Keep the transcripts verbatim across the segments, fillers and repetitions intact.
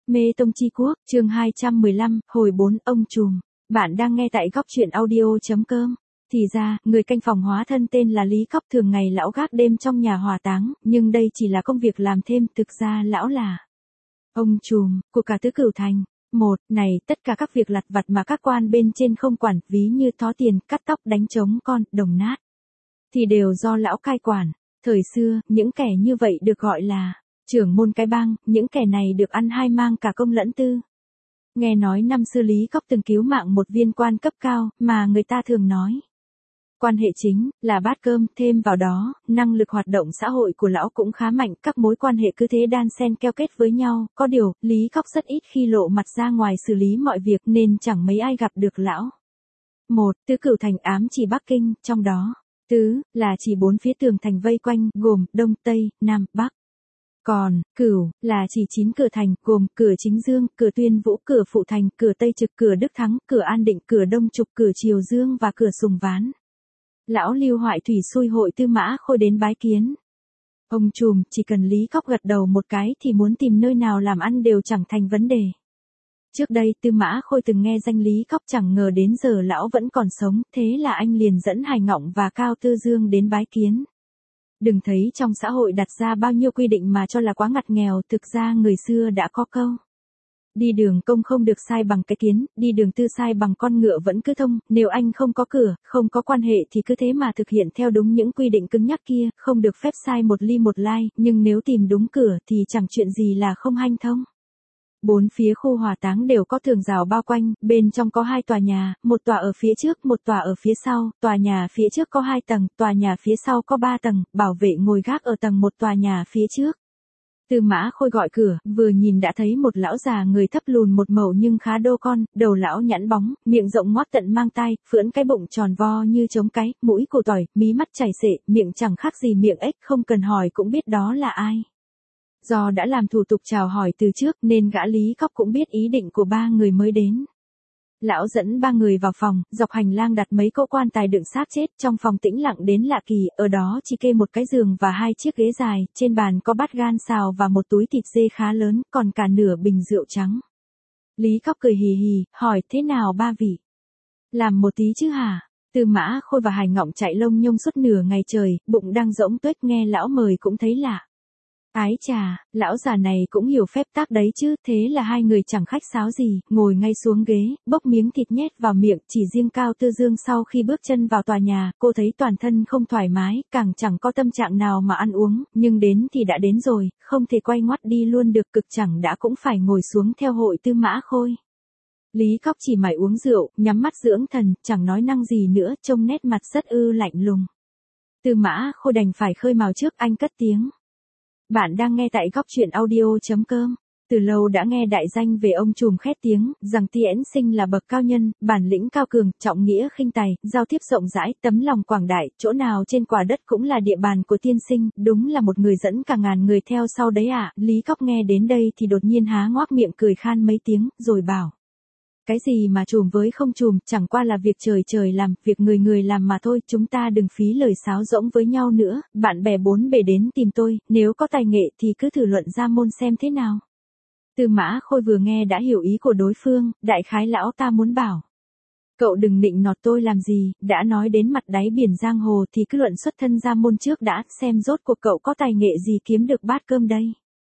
Mê Tông Chi Quốc, chương hai trăm mười lăm, hồi bốn, ông trùm. Bạn đang nghe tại góc truyện audio.com. Thì ra, người canh phòng hóa thân tên là Lý Cóc, thường ngày lão gác đêm trong nhà hỏa táng, nhưng đây chỉ là công việc làm thêm, thực ra lão là ông trùm của cả tứ cửu thành. Một, này, tất cả các việc lặt vặt mà các quan bên trên không quản, ví như thó tiền, cắt tóc, đánh trống con, đồng nát, thì đều do lão cai quản. Thời xưa, những kẻ như vậy được gọi là trưởng môn cái bang, những kẻ này được ăn hai mang cả công lẫn tư. Nghe nói năm xưa Lý Cóc từng cứu mạng một viên quan cấp cao, mà người ta thường nói quan hệ chính là bát cơm, thêm vào đó, năng lực hoạt động xã hội của lão cũng khá mạnh, các mối quan hệ cứ thế đan xen keo kết với nhau, có điều, Lý Cóc rất ít khi lộ mặt ra ngoài xử lý mọi việc nên chẳng mấy ai gặp được lão. Một, tứ cửu thành ám chỉ Bắc Kinh, trong đó, tứ, là chỉ bốn phía tường thành vây quanh, gồm, Đông, Tây, Nam, Bắc. Còn, cửu, là chỉ chín cửa thành, gồm, cửa Chính Dương, cửa Tuyên Vũ, cửa Phụ Thành, cửa Tây Trực, cửa Đức Thắng, cửa An Định, cửa Đông Trục, cửa Triều Dương và cửa Sùng Ván. Lão Lưu Hoại Thủy xui hội Tư Mã Khôi đến bái kiến. Ông trùm, chỉ cần Lý Cóc gật đầu một cái thì muốn tìm nơi nào làm ăn đều chẳng thành vấn đề. Trước đây Tư Mã Khôi từng nghe danh Lý Cóc, chẳng ngờ đến giờ lão vẫn còn sống, thế là anh liền dẫn Hải Ngọng và Cao Tư Dương đến bái kiến. Đừng thấy trong xã hội đặt ra bao nhiêu quy định mà cho là quá ngặt nghèo, thực ra người xưa đã có câu. Đi đường công không được sai bằng cái kiến, đi đường tư sai bằng con ngựa vẫn cứ thông, nếu anh không có cửa, không có quan hệ thì cứ thế mà thực hiện theo đúng những quy định cứng nhắc kia, không được phép sai một ly một lai, nhưng nếu tìm đúng cửa thì chẳng chuyện gì là không hanh thông. Bốn phía khu hỏa táng đều có tường rào bao quanh, bên trong có hai tòa nhà, một tòa ở phía trước, một tòa ở phía sau, tòa nhà phía trước có hai tầng, tòa nhà phía sau có ba tầng, bảo vệ ngồi gác ở tầng một tòa nhà phía trước. Tư Mã Khôi gọi cửa, vừa nhìn đã thấy một lão già người thấp lùn một mẩu nhưng khá đô con, đầu lão nhẵn bóng, miệng rộng ngoác tận mang tai, phưỡn cái bụng tròn vo như trống cái, mũi củ tỏi, mí mắt chảy xệ, miệng chẳng khác gì miệng ếch, không cần hỏi cũng biết đó là ai. Do đã làm thủ tục chào hỏi từ trước nên gã Lý Cóc cũng biết ý định của ba người mới đến. Lão dẫn ba người vào phòng, dọc hành lang đặt mấy cỗ quan tài đựng xác chết, trong phòng tĩnh lặng đến lạ kỳ, ở đó chỉ kê một cái giường và hai chiếc ghế dài, trên bàn có bát gan xào và một túi thịt dê khá lớn, còn cả nửa bình rượu trắng. Lý Cóc cười hì hì, hỏi thế nào ba vị? Làm một tí chứ hả? Tư Mã Khôi và Hải Ngọng chạy lông nhông suốt nửa ngày trời, bụng đang rỗng tuếch, nghe lão mời cũng thấy lạ. Ái chà, lão già này cũng hiểu phép tắc đấy chứ, thế là hai người chẳng khách sáo gì, ngồi ngay xuống ghế, bốc miếng thịt nhét vào miệng, chỉ riêng Cao Tư Dương sau khi bước chân vào tòa nhà, cô thấy toàn thân không thoải mái, càng chẳng có tâm trạng nào mà ăn uống, nhưng đến thì đã đến rồi, không thể quay ngoắt đi luôn được, cực chẳng đã cũng phải ngồi xuống theo hội Tư Mã Khôi. Lý Cóc chỉ mải uống rượu, nhắm mắt dưỡng thần, chẳng nói năng gì nữa, trông nét mặt rất ư lạnh lùng. Tư Mã Khôi đành phải khơi mào trước, anh cất tiếng. Bạn đang nghe tại góc truyện audio.com. Từ lâu đã nghe đại danh về ông trùm khét tiếng, rằng Tiễn Sinh là bậc cao nhân, bản lĩnh cao cường, trọng nghĩa khinh tài, giao tiếp rộng rãi, tấm lòng quảng đại, chỗ nào trên quả đất cũng là địa bàn của tiên sinh, đúng là một người dẫn cả ngàn người theo sau đấy ạ. À. Lý Cóc nghe đến đây thì đột nhiên há ngoác miệng cười khan mấy tiếng, rồi bảo. Cái gì mà trùm với không trùm, chẳng qua là việc trời trời làm, việc người người làm mà thôi, chúng ta đừng phí lời sáo rỗng với nhau nữa, bạn bè bốn bề đến tìm tôi, nếu có tài nghệ thì cứ thử luận ra môn xem thế nào. Tư Mã Khôi vừa nghe đã hiểu ý của đối phương, đại khái lão ta muốn bảo. Cậu đừng nịnh nọt tôi làm gì, đã nói đến mặt đáy biển giang hồ thì cứ luận xuất thân ra môn trước đã, xem rốt cuộc cậu có tài nghệ gì kiếm được bát cơm đây.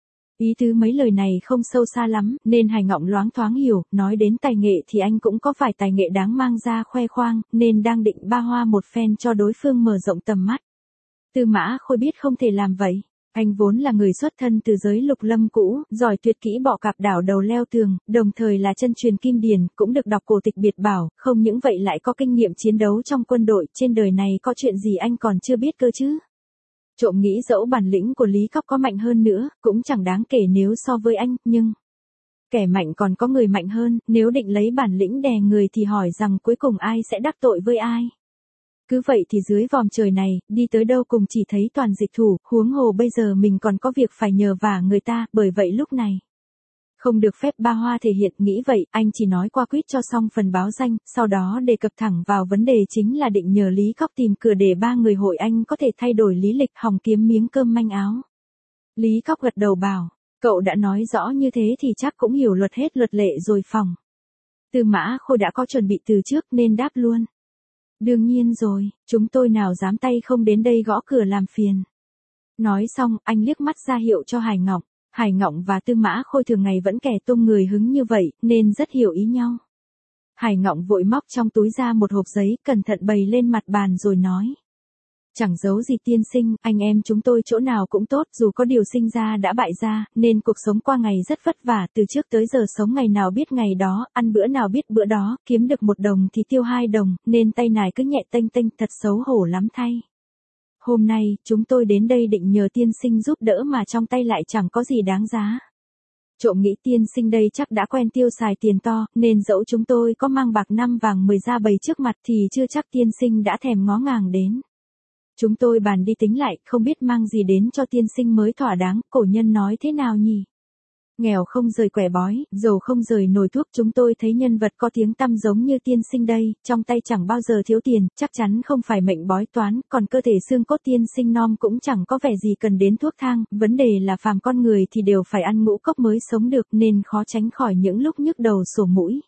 Ý tứ mấy lời này không sâu xa lắm, nên Hải Ngọng loáng thoáng hiểu, nói đến tài nghệ thì anh cũng có phải tài nghệ đáng mang ra khoe khoang, nên đang định ba hoa một phen cho đối phương mở rộng tầm mắt. Tư Mã Khôi biết không thể làm vậy, anh vốn là người xuất thân từ giới lục lâm cũ, giỏi tuyệt kỹ bọ cạp đảo đầu leo tường, đồng thời là chân truyền kim điển, cũng được đọc cổ tịch biệt bảo, không những vậy lại có kinh nghiệm chiến đấu trong quân đội, trên đời này có chuyện gì anh còn chưa biết cơ chứ. Trộm nghĩ dẫu bản lĩnh của Lý Cóc có mạnh hơn nữa, cũng chẳng đáng kể nếu so với anh, nhưng kẻ mạnh còn có người mạnh hơn, nếu định lấy bản lĩnh đè người thì hỏi rằng cuối cùng ai sẽ đắc tội với ai. Cứ vậy thì dưới vòm trời này, đi tới đâu cùng chỉ thấy toàn dịch thủ, huống hồ bây giờ mình còn có việc phải nhờ vả người ta, bởi vậy lúc này không được phép ba hoa thể hiện, nghĩ vậy, anh chỉ nói qua quýt cho xong phần báo danh, sau đó đề cập thẳng vào vấn đề chính là định nhờ Lý Cóc tìm cửa để ba người hội anh có thể thay đổi lý lịch hòng kiếm miếng cơm manh áo. Lý Cóc gật đầu bảo, Cậu đã nói rõ như thế thì chắc cũng hiểu luật hết luật lệ rồi phòng. Tư Mã Khôi đã có chuẩn bị từ trước nên đáp luôn. Đương nhiên rồi, chúng tôi nào dám tay không đến đây gõ cửa làm phiền. Nói xong, anh liếc mắt ra hiệu cho Hải Ngọng. Hải Ngọng và Tư Mã Khôi thường ngày vẫn kẻ tôm người hứng như vậy, nên rất hiểu ý nhau. Hải Ngọng vội móc trong túi ra một hộp giấy, cẩn thận bày lên mặt bàn rồi nói. Chẳng giấu gì tiên sinh, anh em chúng tôi chỗ nào cũng tốt, dù có điều sinh ra đã bại ra, nên cuộc sống qua ngày rất vất vả, từ trước tới giờ sống ngày nào biết ngày đó, ăn bữa nào biết bữa đó, kiếm được một đồng thì tiêu hai đồng, nên tay nải cứ nhẹ tênh tênh, thật xấu hổ lắm thay. Hôm nay, chúng tôi đến đây định nhờ tiên sinh giúp đỡ mà trong tay lại chẳng có gì đáng giá. Trộm nghĩ tiên sinh đây chắc đã quen tiêu xài tiền to, nên dẫu chúng tôi có mang bạc năm vàng mười ra bày trước mặt thì chưa chắc tiên sinh đã thèm ngó ngàng đến. Chúng tôi bàn đi tính lại, không biết mang gì đến cho tiên sinh mới thỏa đáng, cổ nhân nói thế nào nhỉ? Nghèo không rời quẻ bói, giàu không rời nồi thuốc, chúng tôi thấy nhân vật có tiếng tăm giống như tiên sinh đây, trong tay chẳng bao giờ thiếu tiền, chắc chắn không phải mệnh bói toán, còn cơ thể xương cốt tiên sinh non cũng chẳng có vẻ gì cần đến thuốc thang, vấn đề là phàm con người thì đều phải ăn ngũ cốc mới sống được nên khó tránh khỏi những lúc nhức đầu sổ mũi.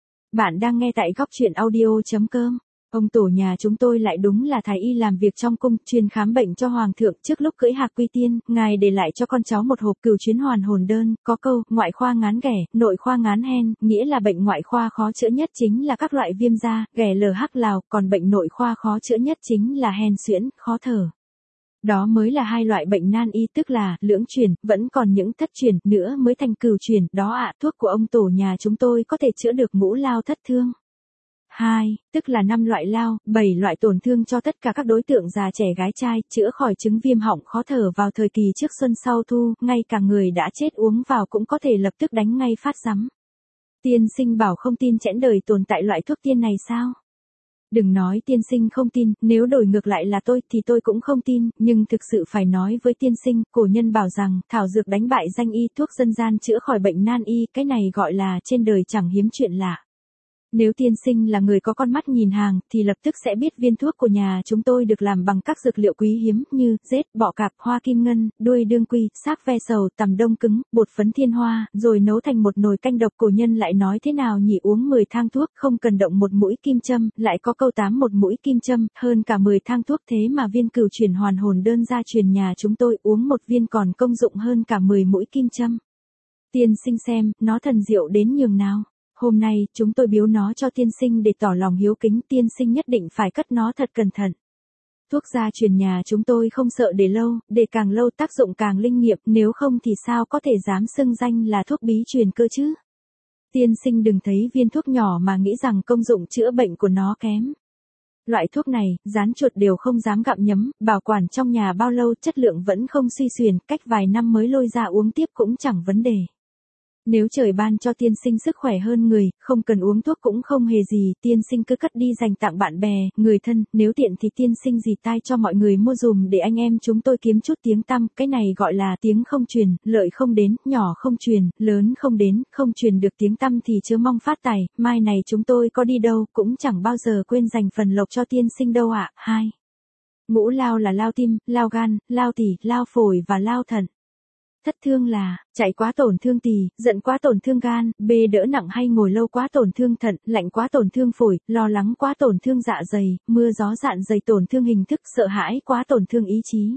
Bạn đang nghe tại góc truyện audio chấm com. Ông tổ nhà chúng tôi lại đúng là thái y làm việc trong cung, chuyên khám bệnh cho hoàng thượng. Trước lúc cưỡi hạc quy tiên, ngài để lại cho con cháu một hộp cửu chuyến hoàn hồn đơn, có câu, ngoại khoa ngán ghẻ, nội khoa ngán hen, nghĩa là bệnh ngoại khoa khó chữa nhất chính là các loại viêm da, ghẻ lở hắc lào, còn bệnh nội khoa khó chữa nhất chính là hen suyễn, khó thở. Đó mới là hai loại bệnh nan y, tức là lưỡng truyền, vẫn còn những thất truyền nữa mới thành cửu truyền. Đó ạ, thuốc của ông tổ nhà chúng tôi có thể chữa được ngũ lao thất thương. Hai, tức là năm loại lao, bảy loại tổn thương cho tất cả các đối tượng già trẻ gái trai, chữa khỏi chứng viêm họng khó thở vào thời kỳ trước xuân sau thu, ngay cả người đã chết uống vào cũng có thể lập tức đánh ngay phát rắm. Tiên sinh bảo không tin chẽn đời tồn tại loại thuốc tiên này sao? Đừng nói tiên sinh không tin, nếu đổi ngược lại là tôi thì tôi cũng không tin, nhưng thực sự phải nói với tiên sinh, cổ nhân bảo rằng, thảo dược đánh bại danh y, thuốc dân gian chữa khỏi bệnh nan y, cái này gọi là trên đời chẳng hiếm chuyện lạ. Nếu tiên sinh là người có con mắt nhìn hàng, thì lập tức sẽ biết viên thuốc của nhà chúng tôi được làm bằng các dược liệu quý hiếm như rết, bọ cạp, hoa kim ngân, đuôi đương quy, sáp ve sầu, tằm đông cứng, bột phấn thiên hoa, rồi nấu thành một nồi canh độc. Cổ nhân lại nói thế nào nhỉ, uống mười thang thuốc không cần động một mũi kim châm, lại có câu tám một mũi kim châm, hơn cả mười thang thuốc, thế mà viên cửu truyền hoàn hồn đơn gia truyền nhà chúng tôi uống một viên còn công dụng hơn cả mười mũi kim châm. Tiên sinh xem, nó thần diệu đến nhường nào. Hôm nay, chúng tôi biếu nó cho tiên sinh để tỏ lòng hiếu kính, tiên sinh nhất định phải cất nó thật cẩn thận. Thuốc gia truyền nhà chúng tôi không sợ để lâu, để càng lâu tác dụng càng linh nghiệm, nếu không thì sao có thể dám xưng danh là thuốc bí truyền cơ chứ. Tiên sinh đừng thấy viên thuốc nhỏ mà nghĩ rằng công dụng chữa bệnh của nó kém. Loại thuốc này, rán chuột đều không dám gặm nhấm, bảo quản trong nhà bao lâu chất lượng vẫn không suy xuyển, cách vài năm mới lôi ra uống tiếp cũng chẳng vấn đề. Nếu trời ban cho tiên sinh sức khỏe hơn người, không cần uống thuốc cũng không hề gì, tiên sinh cứ cất đi dành tặng bạn bè, người thân, nếu tiện thì tiên sinh dì tai cho mọi người mua dùm để anh em chúng tôi kiếm chút tiếng tăm, cái này gọi là tiếng không truyền, lợi không đến, nhỏ không truyền, lớn không đến, không truyền được tiếng tăm thì chớ mong phát tài, mai này chúng tôi có đi đâu, cũng chẳng bao giờ quên dành phần lộc cho tiên sinh đâu ạ. Hai. Ngũ lao là lao tim, lao gan, lao tỳ, lao phổi và lao thận. Thất thương là, chạy quá tổn thương tỳ, giận quá tổn thương gan, bê đỡ nặng hay ngồi lâu quá tổn thương thận, lạnh quá tổn thương phổi, lo lắng quá tổn thương dạ dày, mưa gió dạn dày tổn thương hình thức, sợ hãi quá tổn thương ý chí.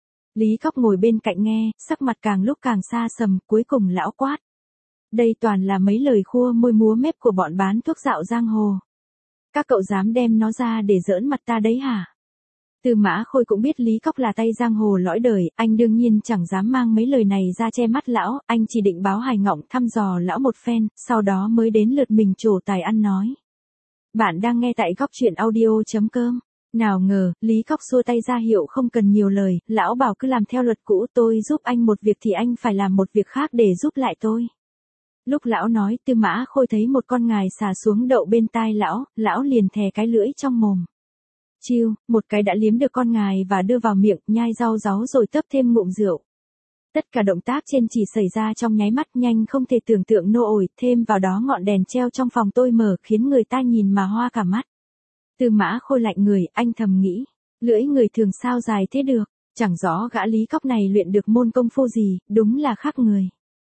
Lý Cóc ngồi bên cạnh nghe, sắc mặt càng lúc càng xa sầm, cuối cùng lão quát. Đây toàn là mấy lời khua môi múa mép của bọn bán thuốc dạo giang hồ. Các cậu dám đem nó ra để giỡn mặt ta đấy hả? Tư Mã Khôi cũng biết Lý Cóc là tay giang hồ lõi đời, anh đương nhiên chẳng dám mang mấy lời này ra che mắt lão, anh chỉ định báo Hải Ngọng thăm dò lão một phen, sau đó mới đến lượt mình trổ tài ăn nói. Bạn đang nghe tại góc truyện audio chấm com. Nào ngờ, Lý Cóc xua tay ra hiệu không cần nhiều lời, lão bảo cứ làm theo luật cũ, tôi giúp anh một việc thì anh phải làm một việc khác để giúp lại tôi. Lúc lão nói, Tư Mã Khôi thấy một con ngài xà xuống đậu bên tai lão, lão liền thè cái lưỡi trong mồm. Chiêu, một cái đã liếm được con ngài và đưa vào miệng, nhai rau ráu rồi tấp thêm ngụm rượu. Tất cả động tác trên chỉ xảy ra trong nháy mắt, nhanh không thể tưởng tượng nô ổi, thêm vào đó ngọn đèn treo trong phòng tôi mở khiến người ta nhìn mà hoa cả mắt. Tư Mã Khôi lạnh người, anh thầm nghĩ, lưỡi người thường sao dài thế được, chẳng rõ gã Lý Cóc này luyện được môn công phu gì, đúng là khác người.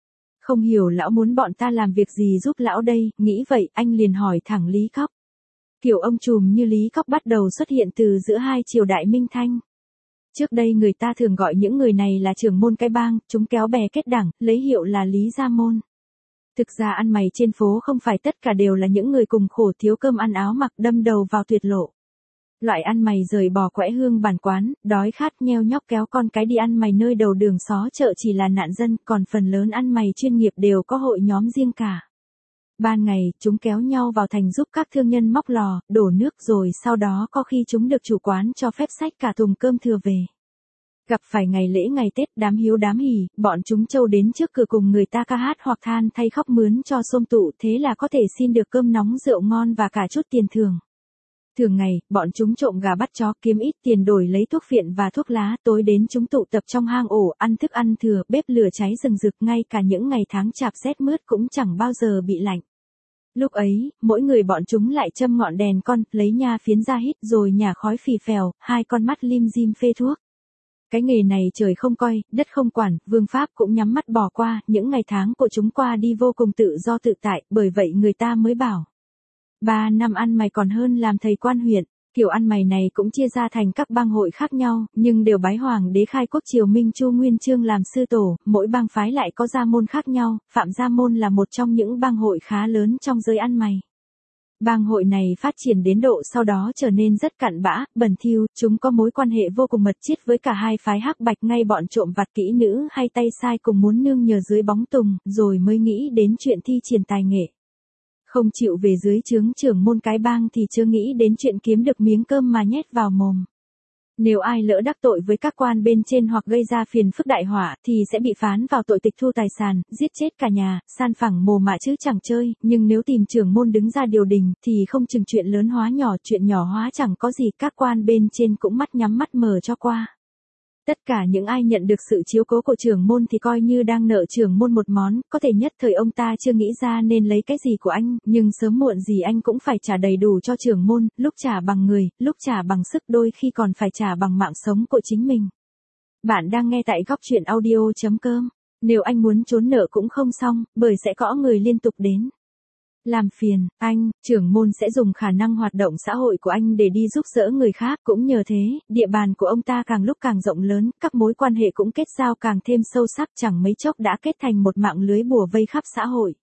Không hiểu lão muốn bọn ta làm việc gì giúp lão đây, nghĩ vậy, anh liền hỏi thẳng Lý Cóc. Kiểu ông trùm như Lý Cóc bắt đầu xuất hiện từ giữa hai triều đại Minh Thanh. Trước đây người ta thường gọi những người này là trưởng môn cái bang, chúng kéo bè kết đảng, lấy hiệu là Lý Gia Môn. Thực ra ăn mày trên phố không phải tất cả đều là những người cùng khổ thiếu cơm ăn áo mặc đâm đầu vào tuyệt lộ. Loại ăn mày rời bò quẽ hương bản quán, đói khát nheo nhóc kéo con cái đi ăn mày nơi đầu đường xó chợ chỉ là nạn dân, còn phần lớn ăn mày chuyên nghiệp đều có hội nhóm riêng cả. Ban ngày, chúng kéo nhau vào thành giúp các thương nhân móc lò, đổ nước rồi sau đó có khi chúng được chủ quán cho phép xách cả thùng cơm thừa về. Gặp phải ngày lễ ngày Tết đám hiếu đám hỉ, bọn chúng trâu đến trước cửa cùng người ta ca hát hoặc than thay khóc mướn cho xôm tụ, thế là có thể xin được cơm nóng rượu ngon và cả chút tiền thưởng. Thường ngày, bọn chúng trộm gà bắt chó kiếm ít tiền đổi lấy thuốc phiện và thuốc lá, tối đến chúng tụ tập trong hang ổ ăn thức ăn thừa, bếp lửa cháy rừng rực, ngay cả những ngày tháng chạp rét mướt cũng chẳng bao giờ bị lạnh. Lúc ấy, mỗi người bọn chúng lại châm ngọn đèn con, lấy nha phiến ra hít rồi nhả khói phì phèo, hai con mắt lim dim phê thuốc. Cái nghề này trời không coi, đất không quản, vương pháp cũng nhắm mắt bỏ qua, những ngày tháng của chúng qua đi vô cùng tự do tự tại, bởi vậy người ta mới bảo. Ba năm ăn mày còn hơn làm thầy quan huyện, kiểu ăn mày này cũng chia ra thành các bang hội khác nhau, nhưng đều bái hoàng đế khai quốc triều Minh Chu Nguyên Chương làm sư tổ, mỗi bang phái lại có gia môn khác nhau, Phạm Gia Môn là một trong những bang hội khá lớn trong giới ăn mày. Bang hội này phát triển đến độ sau đó trở nên rất cặn bã, bẩn thỉu, chúng có mối quan hệ vô cùng mật thiết với cả hai phái hắc bạch, ngay bọn trộm vặt kỹ nữ hay tay sai cùng muốn nương nhờ dưới bóng tùng, rồi mới nghĩ đến chuyện thi triển tài nghệ. Không chịu về dưới trướng trưởng môn cái bang thì chưa nghĩ đến chuyện kiếm được miếng cơm mà nhét vào mồm. Nếu ai lỡ đắc tội với các quan bên trên hoặc gây ra phiền phức đại họa thì sẽ bị phán vào tội tịch thu tài sản, giết chết cả nhà, san phẳng mồ mả chứ chẳng chơi, nhưng nếu tìm trưởng môn đứng ra điều đình thì không chừng chuyện lớn hóa nhỏ, chuyện nhỏ hóa chẳng có gì, các quan bên trên cũng mắt nhắm mắt mở cho qua. Tất cả những ai nhận được sự chiếu cố của trưởng môn thì coi như đang nợ trưởng môn một món, có thể nhất thời ông ta chưa nghĩ ra nên lấy cái gì của anh, nhưng sớm muộn gì anh cũng phải trả đầy đủ cho trưởng môn, lúc trả bằng người, lúc trả bằng sức, đôi khi còn phải trả bằng mạng sống của chính mình. Bạn đang nghe tại góc truyện audio chấm com. Nếu anh muốn trốn nợ cũng không xong, bởi sẽ có người liên tục đến làm phiền anh, trưởng môn sẽ dùng khả năng hoạt động xã hội của anh để đi giúp đỡ người khác, cũng nhờ thế, địa bàn của ông ta càng lúc càng rộng lớn, các mối quan hệ cũng kết giao càng thêm sâu sắc, chẳng mấy chốc đã kết thành một mạng lưới bùa vây khắp xã hội.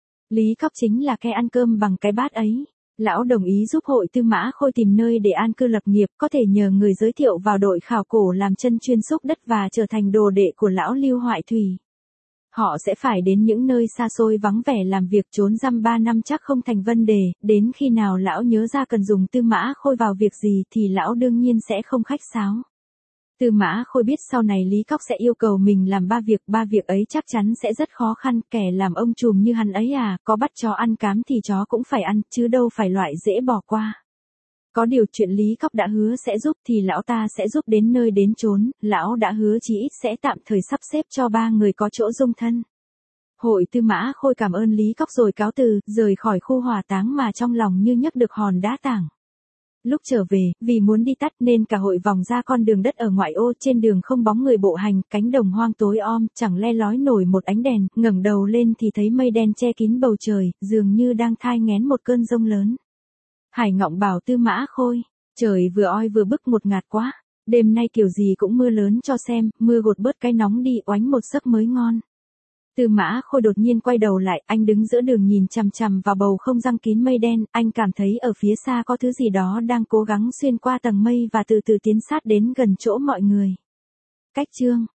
Lý Cóc chính là kẻ ăn cơm bằng cái bát ấy. Lão đồng ý giúp hội Tư Mã Khôi tìm nơi để an cư lập nghiệp, có thể nhờ người giới thiệu vào đội khảo cổ làm chân chuyên xúc đất và trở thành đồ đệ của lão Lưu Hoại Thủy. Họ sẽ phải đến những nơi xa xôi vắng vẻ làm việc, trốn dăm ba năm chắc không thành vấn đề, đến khi nào lão nhớ ra cần dùng Tư Mã Khôi vào việc gì thì lão đương nhiên sẽ không khách sáo. Tư Mã Khôi biết sau này Lý Cóc sẽ yêu cầu mình làm ba việc, ba việc ấy chắc chắn sẽ rất khó khăn, kẻ làm ông trùm như hắn ấy à, có bắt chó ăn cám thì chó cũng phải ăn, chứ đâu phải loại dễ bỏ qua. Có điều chuyện Lý Cóc đã hứa sẽ giúp thì lão ta sẽ giúp đến nơi đến chốn, lão đã hứa chí ít sẽ tạm thời sắp xếp cho ba người có chỗ dung thân. Hội Tư Mã Khôi cảm ơn Lý Cóc rồi cáo từ, rời khỏi khu hỏa táng mà trong lòng như nhấc được hòn đá tảng. Lúc trở về, vì muốn đi tắt nên cả hội vòng ra con đường đất ở ngoại ô, trên đường không bóng người bộ hành, cánh đồng hoang tối om, chẳng le lói nổi một ánh đèn, ngẩng đầu lên thì thấy mây đen che kín bầu trời, dường như đang thai nghén một cơn giông lớn. Hải Ngọng bảo Tư Mã Khôi, trời vừa oi vừa bức một ngạt quá, đêm nay kiểu gì cũng mưa lớn cho xem, mưa gột bớt cái nóng đi, oánh một giấc mới ngon. Tư Mã Khôi đột nhiên quay đầu lại, anh đứng giữa đường nhìn chằm chằm vào bầu không răng kín mây đen, anh cảm thấy ở phía xa có thứ gì đó đang cố gắng xuyên qua tầng mây và từ từ tiến sát đến gần chỗ mọi người. Cách chương